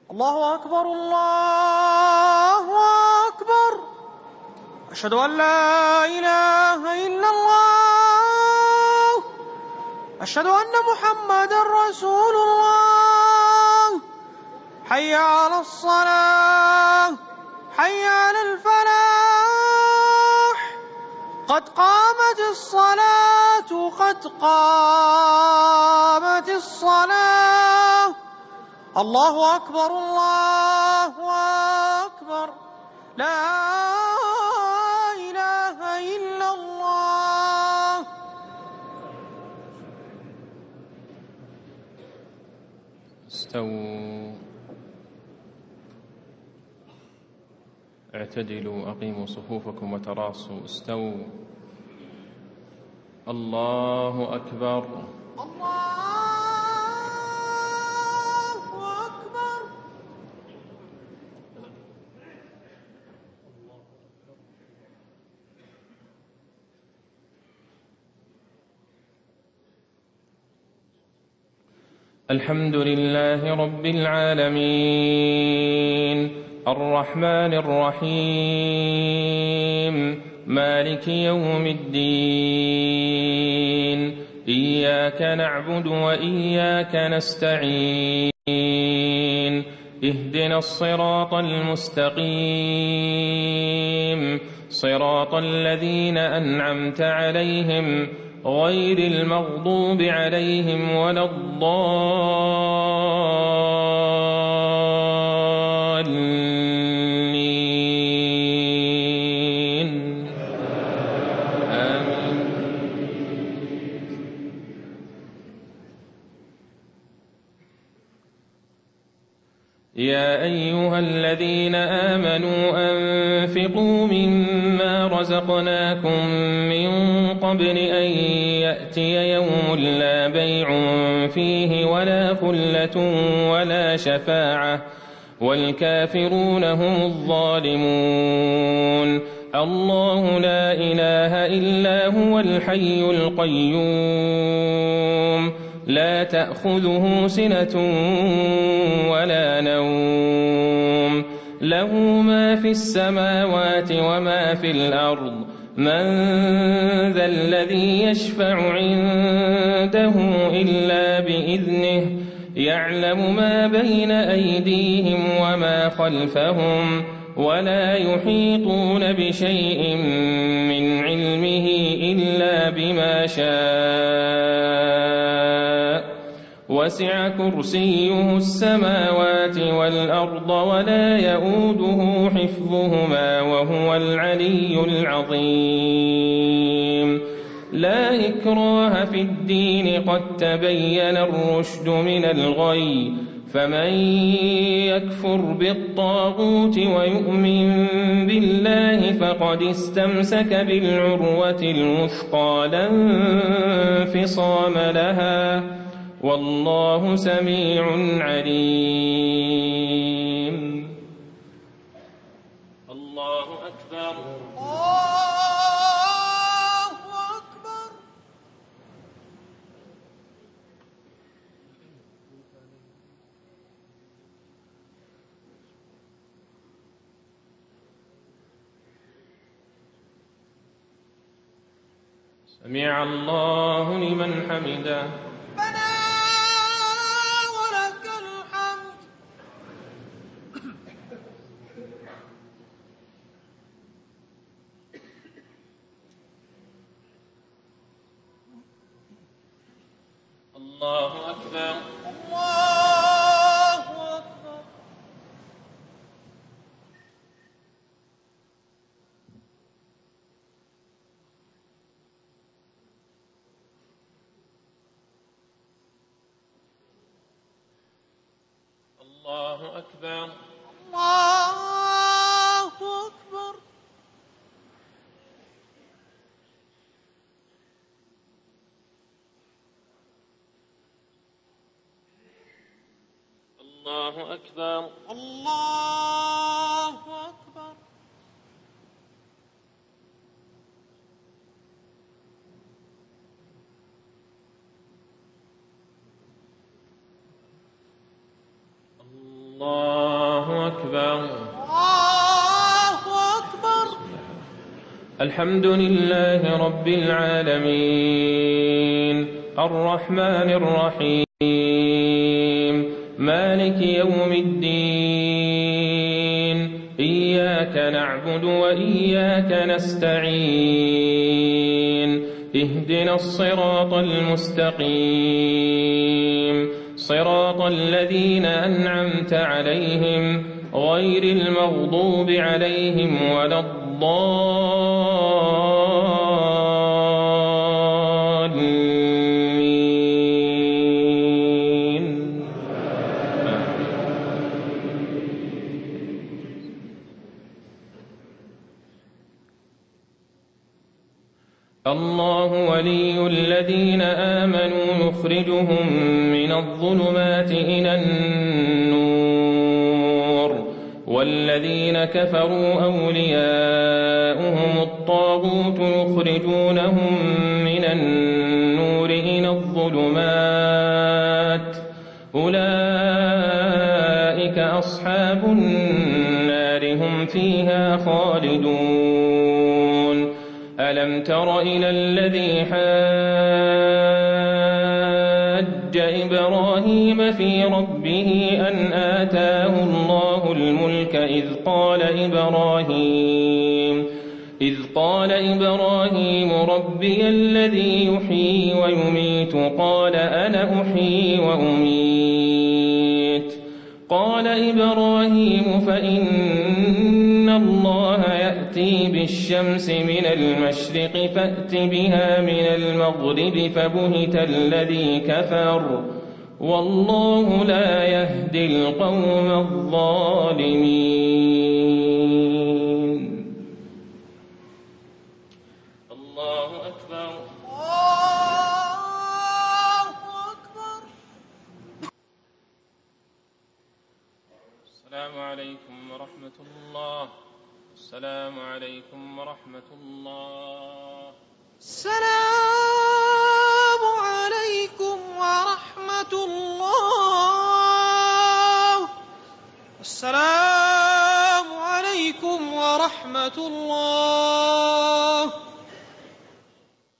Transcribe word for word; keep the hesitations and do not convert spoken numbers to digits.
الله أكبر الله أكبر. أشهد أن لا إله إلا الله. أشهد أن محمدًا رسول الله. حي على الصلاة حي على الفلاح. قد قامت الصلاة قد قامت الصلاة. الله أكبر الله أكبر. لا إله إلا الله. استووا، اعتدلوا، أقيموا صفوفكم وتراصوا. استووا. الله أكبر. الله أكبر. الحمد لله رب العالمين، الرحمن الرحيم، مالك يوم الدين. إياك نعبد وإياك نستعين. اهدنا الصراط المستقيم، صراط الذين أنعمت عليهم غير المغضوب عليهم ولا الضالين. آمين. يا أيها الذين آمنوا أنفقوا مما رزقناكم من قبل أن يأتي يوم لا بيع فيه ولا خلة ولا شفاعة والكافرون هم الظالمون. الله لا إله إلا هو الحي القيوم، لا تأخذه سنة ولا نوم، له ما في السماوات وما في الأرض. من ذا الذي يشفع عنده إلا بإذنه، يعلم ما بين أيديهم وما خلفهم، ولا يحيطون بشيء من علمه إلا بما شاء. وسع كرسيه السماوات والأرض ولا يئوده حفظهما وهو العلي العظيم. لا إكراه في الدين، قد تبين الرشد من الغي. فمن يكفر بالطاغوت ويؤمن بالله فقد استمسك بالعروة الوثقى لا انفصام لها، والله سميع عليم. الله أكبر. الله أكبر. سمع الله لمن حمده. ربنا ولك الحمد. الله أكبر. الله أكبر. الله أكبر. الله أكبر. الله أكبر. الله أكبر. الله الله أكبر. الله أكبر. الحمد لله رب العالمين الرحمن الرحيم مالك يوم الدين إياك نعبد وإياك نستعين اهدنا الصراط المستقيم صراط الذين أنعمت عليهم غير المغضوب عليهم ولا الضالين. الله ولي الذين آمنوا يخرجهم من الظلمات إلى النور والذين كفروا أولياؤهم الطاغوت يخرجونهم من النور إلى الظلمات أولئك أصحاب النار هم فيها خالدون. ألم تر إلى الذي حاج إبراهيم في ربه أن آتاه الله الملك إذ قال إبراهيم إذ قال إبراهيم ربي الذي يحيي ويميت قال أنا أحيي وأميت قال إبراهيم فإن الله يأتي بالشمس من المشرق فأت بها من المغرب فبهت الذي كفر والله لا يهدي القوم الظالمين. الله أكبر. الله أكبر. السلام عليكم ورحمة الله. السلام عليكم ورحمة الله. السلام عليكم ورحمة الله. السلام عليكم ورحمة الله.